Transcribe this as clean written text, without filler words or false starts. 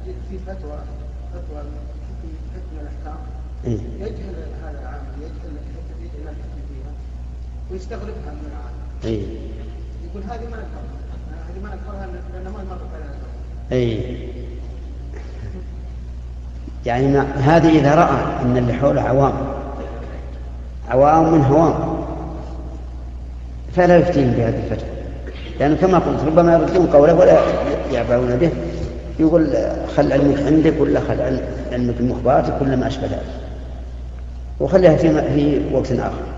في فتوى حكم الأحكام يجهل هذا العامل، يجهل ما الحكم فيها ويستغربها من العامل. يقول هذه ما نكرها لأنه ما مرت علينا. يعني هذه إذا رأى أن اللي حوله عوام من هوام فلا يفتيهم بهذه الفتوى، لأنه كما قلت ربما يردون قوله ولا يعبعون به، يقول خل علمك عندك ولا خل علمك المخبرات كل ما أشبه ذلك، وخليها في وقت آخر.